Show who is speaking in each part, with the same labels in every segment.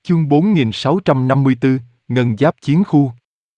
Speaker 1: Chương 4654, Ngân Giáp Chiến Khu.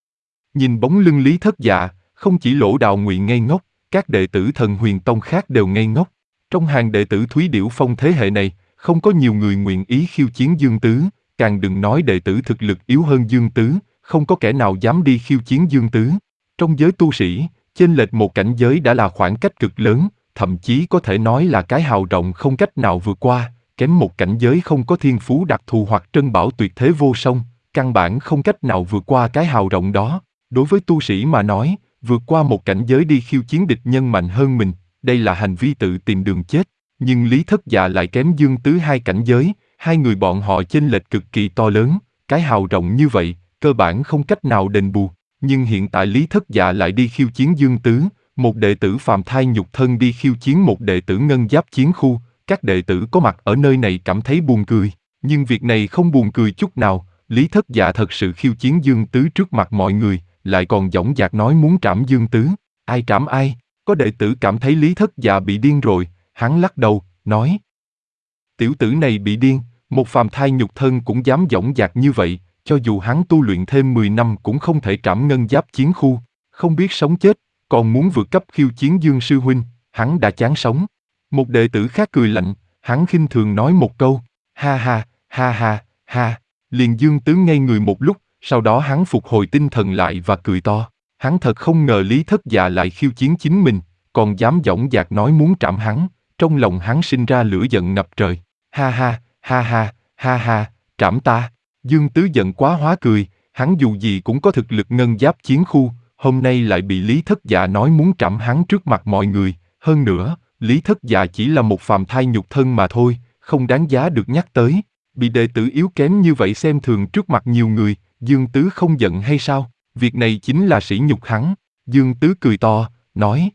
Speaker 1: Nhìn bóng lưng Lý Thất Dạ, không chỉ Lỗ Đào Ngụy ngây ngốc, các đệ tử Thần Huyền Tông khác đều ngây ngốc. Trong hàng đệ tử Thúy Điểu Phong thế hệ này, không có nhiều người nguyện ý khiêu chiến Dương Tứ, càng đừng nói đệ tử thực lực yếu hơn Dương Tứ, không có kẻ nào dám đi khiêu chiến Dương Tứ. Trong giới tu sĩ, chênh lệch một cảnh giới đã là khoảng cách cực lớn, thậm chí có thể nói là cái hào rộng không cách nào vượt qua. Kém một cảnh giới không có thiên phú đặc thù hoặc trân bảo tuyệt thế vô song, căn bản không cách nào vượt qua cái hào rộng đó. Đối với tu sĩ mà nói, vượt qua một cảnh giới đi khiêu chiến địch nhân mạnh hơn mình, đây là hành vi tự tìm đường chết. Nhưng Lý Thất Dạ lại kém Dương Tứ hai cảnh giới, hai người bọn họ chênh lệch cực kỳ to lớn, cái hào rộng như vậy, cơ bản không cách nào đền bù. Nhưng hiện tại Lý Thất Dạ lại đi khiêu chiến Dương Tứ, một đệ tử phàm thai nhục thân đi khiêu chiến một đệ tử ngân giáp chiến khu. Các đệ tử có mặt ở nơi này cảm thấy buồn cười, nhưng việc này không buồn cười chút nào. Lý Thất Dạ thật sự khiêu chiến Dương Tứ trước mặt mọi người, lại còn dõng dạc nói muốn trảm Dương Tứ. Ai trảm ai? Có đệ tử cảm thấy Lý Thất Dạ bị điên rồi, hắn lắc đầu, nói: tiểu tử này bị điên, một phàm thai nhục thân cũng dám dõng dạc như vậy, cho dù hắn tu luyện thêm 10 năm cũng không thể trảm ngân giáp chiến khu, không biết sống chết, còn muốn vượt cấp khiêu chiến Dương sư huynh, hắn đã chán sống. Một đệ tử khác cười lạnh, hắn khinh thường nói một câu, ha ha, ha ha, ha. Liền Dương Tứ ngây người một lúc, sau đó hắn phục hồi tinh thần lại và cười to. Hắn thật không ngờ Lý Thất Dạ lại khiêu chiến chính mình, còn dám dõng dạc nói muốn trảm hắn. Trong lòng hắn sinh ra lửa giận ngập trời. Ha ha, ha ha, ha ha, trảm ta. Dương Tứ giận quá hóa cười, hắn dù gì cũng có thực lực ngân giáp chiến khu, hôm nay lại bị Lý Thất Dạ nói muốn trảm hắn trước mặt mọi người. Hơn nữa, Lý Thất Dạ chỉ là một phàm thai nhục thân mà thôi, không đáng giá được nhắc tới. Bị đệ tử yếu kém như vậy xem thường trước mặt nhiều người, Dương Tứ không giận hay sao? Việc này chính là sỉ nhục hắn. Dương Tứ cười to, nói: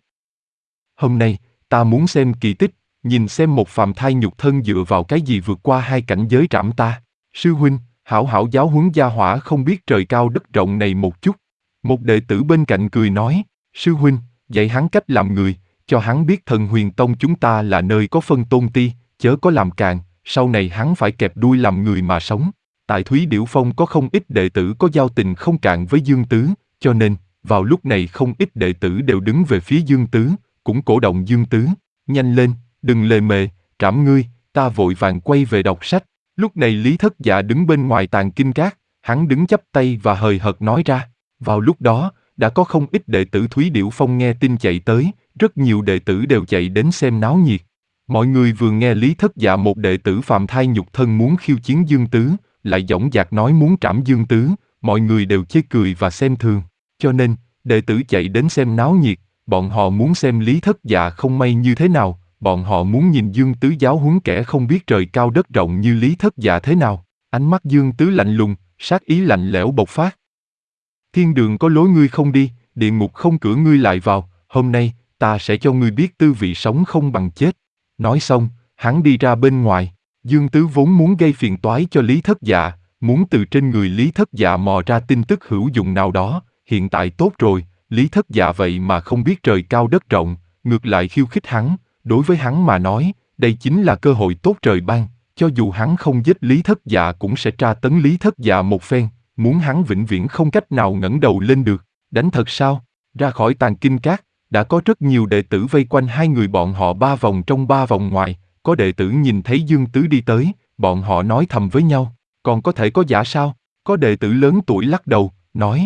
Speaker 1: hôm nay, ta muốn xem kỳ tích, nhìn xem một phàm thai nhục thân dựa vào cái gì vượt qua hai cảnh giới trảm ta. Sư huynh, hảo hảo giáo huấn gia hỏa không biết trời cao đất rộng này một chút. Một đệ tử bên cạnh cười nói: sư huynh, dạy hắn cách làm người, cho hắn biết Thần Huyền Tông chúng ta là nơi có phân tôn ti, chớ có làm càn, sau này hắn phải kẹp đuôi làm người mà sống. Tại Thúy Điểu Phong có không ít đệ tử có giao tình không cạn với Dương Tứ, cho nên, vào lúc này không ít đệ tử đều đứng về phía Dương Tứ, cũng cổ động Dương Tứ. Nhanh lên, đừng lề mề, trảm ngươi, ta vội vàng quay về đọc sách. Lúc này Lý Thất Dạ đứng bên ngoài tàng kinh các, hắn đứng chắp tay và hời hợt nói ra. Vào lúc đó, đã có không ít đệ tử Thúy Điểu Phong nghe tin chạy tới, rất nhiều đệ tử đều chạy đến xem náo nhiệt. Mọi người vừa nghe Lý Thất Dạ một đệ tử phàm thai nhục thân muốn khiêu chiến Dương Tứ, lại dõng dạc nói muốn trảm Dương Tứ, mọi người đều chê cười và xem thường. Cho nên, đệ tử chạy đến xem náo nhiệt, bọn họ muốn xem Lý Thất Dạ không may như thế nào, bọn họ muốn nhìn Dương Tứ giáo huấn kẻ không biết trời cao đất rộng như Lý Thất Dạ thế nào. Ánh mắt Dương Tứ lạnh lùng, sát ý lạnh lẽo bộc phát. Thiên đường có lối ngươi không đi, địa ngục không cửa ngươi lại vào, hôm nay, ta sẽ cho ngươi biết tư vị sống không bằng chết. Nói xong, hắn đi ra bên ngoài. Dương Tứ vốn muốn gây phiền toái cho Lý Thất Dạ, muốn từ trên người Lý Thất Dạ mò ra tin tức hữu dụng nào đó, hiện tại tốt rồi, Lý Thất Dạ vậy mà không biết trời cao đất rộng, ngược lại khiêu khích hắn, đối với hắn mà nói, đây chính là cơ hội tốt trời ban, cho dù hắn không giết Lý Thất Dạ cũng sẽ tra tấn Lý Thất Dạ một phen, muốn hắn vĩnh viễn không cách nào ngẩng đầu lên được. Đánh thật sao? Ra khỏi tàng kinh các, đã có rất nhiều đệ tử vây quanh hai người bọn họ 3 vòng trong 3 vòng ngoài, có đệ tử nhìn thấy Dương Tứ đi tới, bọn họ nói thầm với nhau, còn có thể có giả sao? Có đệ tử lớn tuổi lắc đầu, nói: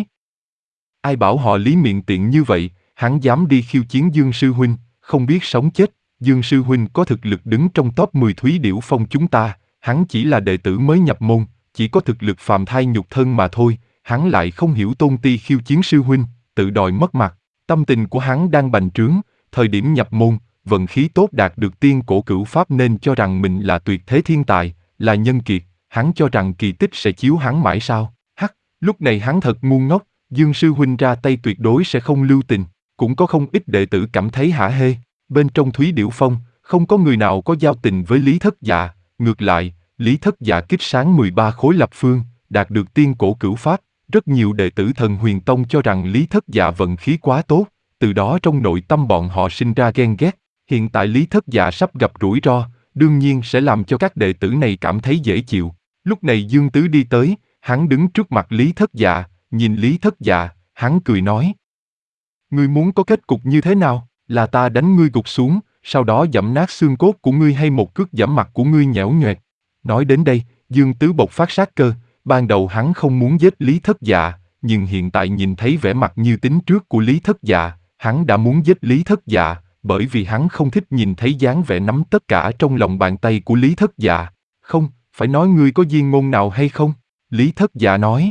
Speaker 1: ai bảo họ Lý miệng tiện như vậy, hắn dám đi khiêu chiến Dương sư huynh, không biết sống chết. Dương sư huynh có thực lực đứng trong top 10 Thúy Điểu Phong chúng ta, hắn chỉ là đệ tử mới nhập môn, chỉ có thực lực phàm thai nhục thân mà thôi, hắn lại không hiểu tôn ti khiêu chiến sư huynh, tự đòi mất mặt. Tâm tình của hắn đang bành trướng, thời điểm nhập môn, vận khí tốt đạt được tiên cổ cửu pháp nên cho rằng mình là tuyệt thế thiên tài, là nhân kiệt, hắn cho rằng kỳ tích sẽ chiếu hắn mãi sao? Hắc, lúc này hắn thật ngu ngốc, Dương sư huynh ra tay tuyệt đối sẽ không lưu tình. Cũng có không ít đệ tử cảm thấy hả hê, bên trong Thúy Điểu Phong, không có người nào có giao tình với Lý Thất Dạ, ngược lại, Lý Thất Dạ kích sáng 13 khối lập phương, đạt được tiên cổ cửu pháp. Rất nhiều đệ tử Thần Huyền Tông cho rằng Lý Thất Dạ vận khí quá tốt, từ đó trong nội tâm bọn họ sinh ra ghen ghét. Hiện tại Lý Thất Dạ sắp gặp rủi ro, đương nhiên sẽ làm cho các đệ tử này cảm thấy dễ chịu. Lúc này Dương Tứ đi tới, hắn đứng trước mặt Lý Thất Dạ, nhìn Lý Thất Dạ, hắn cười nói. Ngươi muốn có kết cục như thế nào? Là ta đánh ngươi gục xuống, sau đó giẫm nát xương cốt của ngươi hay một cước giẫm mặt của ngươi nhẽo nhoẹt? Nói đến đây, Dương Tứ bộc phát sát cơ, ban đầu hắn không muốn giết Lý Thất Dạ, nhưng hiện tại nhìn thấy vẻ mặt như tính trước của Lý Thất Dạ, hắn đã muốn giết Lý Thất Dạ, bởi vì hắn không thích nhìn thấy dáng vẻ nắm tất cả trong lòng bàn tay của Lý Thất Dạ. Không, phải nói ngươi có viên ngôn nào hay không? Lý Thất Dạ nói.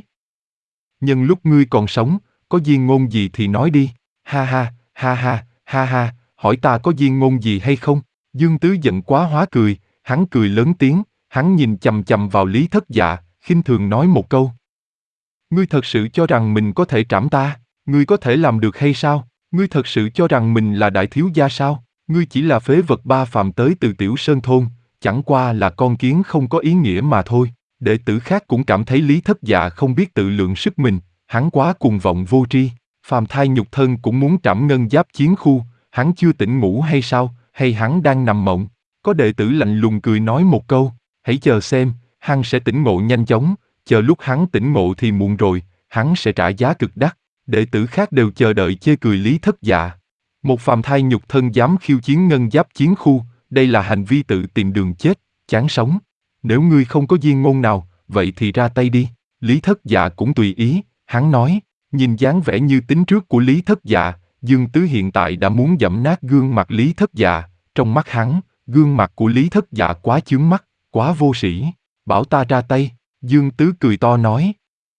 Speaker 1: Nhân lúc ngươi còn sống, có viên ngôn gì thì nói đi. Ha ha, ha ha, ha ha, hỏi ta có viên ngôn gì hay không? Dương Tứ giận quá hóa cười, hắn cười lớn tiếng, hắn nhìn chằm chằm vào Lý Thất Dạ, khinh thường nói một câu. Ngươi thật sự cho rằng mình có thể trảm ta? Ngươi có thể làm được hay sao? Ngươi thật sự cho rằng mình là đại thiếu gia sao? Ngươi chỉ là phế vật ba phàm tới từ Tiểu Sơn Thôn, chẳng qua là con kiến không có ý nghĩa mà thôi. Đệ tử khác cũng cảm thấy Lý Thất Dạ không biết tự lượng sức mình, hắn quá cuồng vọng vô tri. Phàm thai nhục thân cũng muốn trảm ngân giáp chiến khu, hắn chưa tỉnh ngủ hay sao, hay hắn đang nằm mộng? Có đệ tử lạnh lùng cười nói một câu, hãy chờ xem, hắn sẽ tỉnh ngộ nhanh chóng, chờ lúc hắn tỉnh ngộ thì muộn rồi, hắn sẽ trả giá cực đắt. Đệ tử khác đều chờ đợi chê cười Lý Thất Dạ. Một phàm thai nhục thân dám khiêu chiến ngân giáp chiến khu, đây là hành vi tự tìm đường chết, chán sống. Nếu ngươi không có viên ngôn nào, vậy thì ra tay đi. Lý Thất Dạ cũng tùy ý, hắn nói, nhìn dáng vẻ như tính trước của Lý Thất Dạ, Dương Tứ hiện tại đã muốn giẫm nát gương mặt Lý Thất Dạ, trong mắt hắn, gương mặt của Lý Thất Dạ quá chướng mắt, quá vô sĩ, bảo ta ra tay, Dương Tứ cười to nói.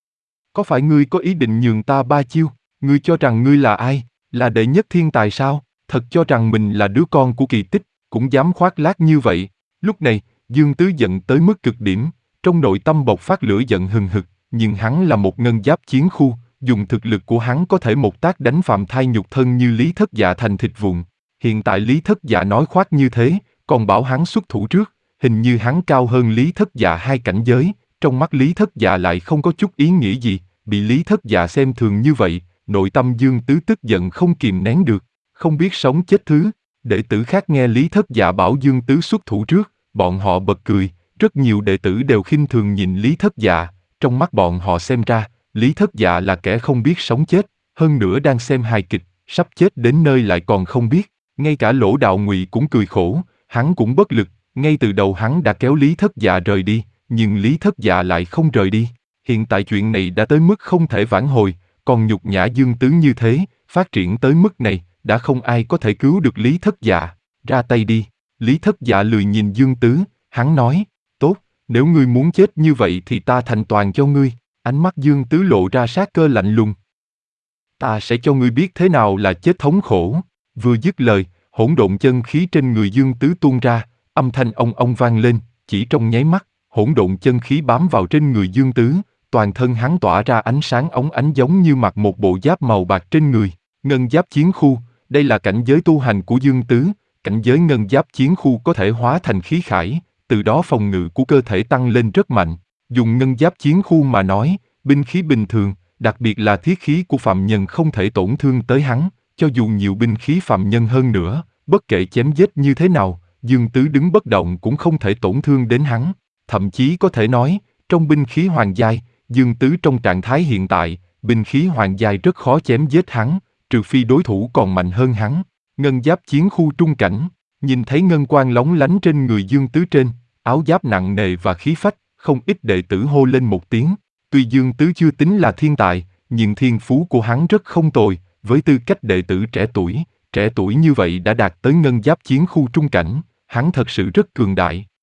Speaker 1: Có phải ngươi có ý định nhường ta ba chiêu? Ngươi cho rằng ngươi là ai? Là đệ nhất thiên tài sao? Thật cho rằng mình là đứa con của kỳ tích, cũng dám khoác lác như vậy. Lúc này, Dương Tứ giận tới mức cực điểm, trong nội tâm bộc phát lửa giận hừng hực, nhưng hắn là một ngân giáp chiến khu, dùng thực lực của hắn có thể một tác đánh phàm thai nhục thân như Lý Thất Dạ thành thịt vụn. Hiện tại Lý Thất Dạ nói khoác như thế, còn bảo hắn xuất thủ trước, hình như hắn cao hơn Lý Thất Dạ 2 cảnh giới, trong mắt Lý Thất Dạ lại không có chút ý nghĩa gì, bị Lý Thất Dạ xem thường như vậy, nội tâm Dương Tứ tức giận không kìm nén được, không biết sống chết thứ. Đệ tử khác nghe Lý Thất Dạ bảo Dương Tứ xuất thủ trước, bọn họ bật cười, rất nhiều đệ tử đều khinh thường nhìn Lý Thất Dạ, trong mắt bọn họ xem ra, Lý Thất Dạ là kẻ không biết sống chết, hơn nữa đang xem hài kịch, sắp chết đến nơi lại còn không biết. Ngay cả Lỗ Đạo Ngụy cũng cười khổ, hắn cũng bất lực, ngay từ đầu hắn đã kéo Lý Thất Dạ rời đi, nhưng Lý Thất Dạ lại không rời đi. Hiện tại chuyện này đã tới mức không thể vãn hồi, còn nhục nhã Dương Tứ như thế, phát triển tới mức này, đã không ai có thể cứu được Lý Thất Dạ. Ra tay đi. Lý Thất Dạ lười nhìn Dương Tứ, hắn nói, tốt, nếu ngươi muốn chết như vậy thì ta thành toàn cho ngươi. Ánh mắt Dương Tứ lộ ra sát cơ lạnh lùng. Ta sẽ cho ngươi biết thế nào là chết thống khổ. Vừa dứt lời, hỗn độn chân khí trên người Dương Tứ tuôn ra, âm thanh ong ong vang lên, chỉ trong nháy mắt, hỗn độn chân khí bám vào trên người Dương Tứ, toàn thân hắn tỏa ra ánh sáng óng ánh giống như mặc một bộ giáp màu bạc trên người. Ngân giáp chiến khu, đây là cảnh giới tu hành của Dương Tứ, cảnh giới ngân giáp chiến khu có thể hóa thành khí khải, từ đó phòng ngự của cơ thể tăng lên rất mạnh. Dùng ngân giáp chiến khu mà nói, binh khí bình thường, đặc biệt là thiết khí của phạm nhân không thể tổn thương tới hắn, cho dù nhiều binh khí phạm nhân hơn nữa, bất kể chém giết như thế nào, Dương Tứ đứng bất động cũng không thể tổn thương đến hắn. Thậm chí có thể nói, trong binh khí hoàng giai, Dương Tứ trong trạng thái hiện tại, binh khí hoàng giai rất khó chém giết hắn, trừ phi đối thủ còn mạnh hơn hắn. Ngân giáp chiến khu trung cảnh, nhìn thấy ngân quang lóng lánh trên người Dương Tứ trên, áo giáp nặng nề và khí phách, không ít đệ tử hô lên một tiếng. Tuy Dương Tứ chưa tính là thiên tài, nhưng thiên phú của hắn rất không tồi, với tư cách đệ tử trẻ tuổi như vậy đã đạt tới ngân giáp chiến khu trung cảnh, hắn thật sự rất cường đại.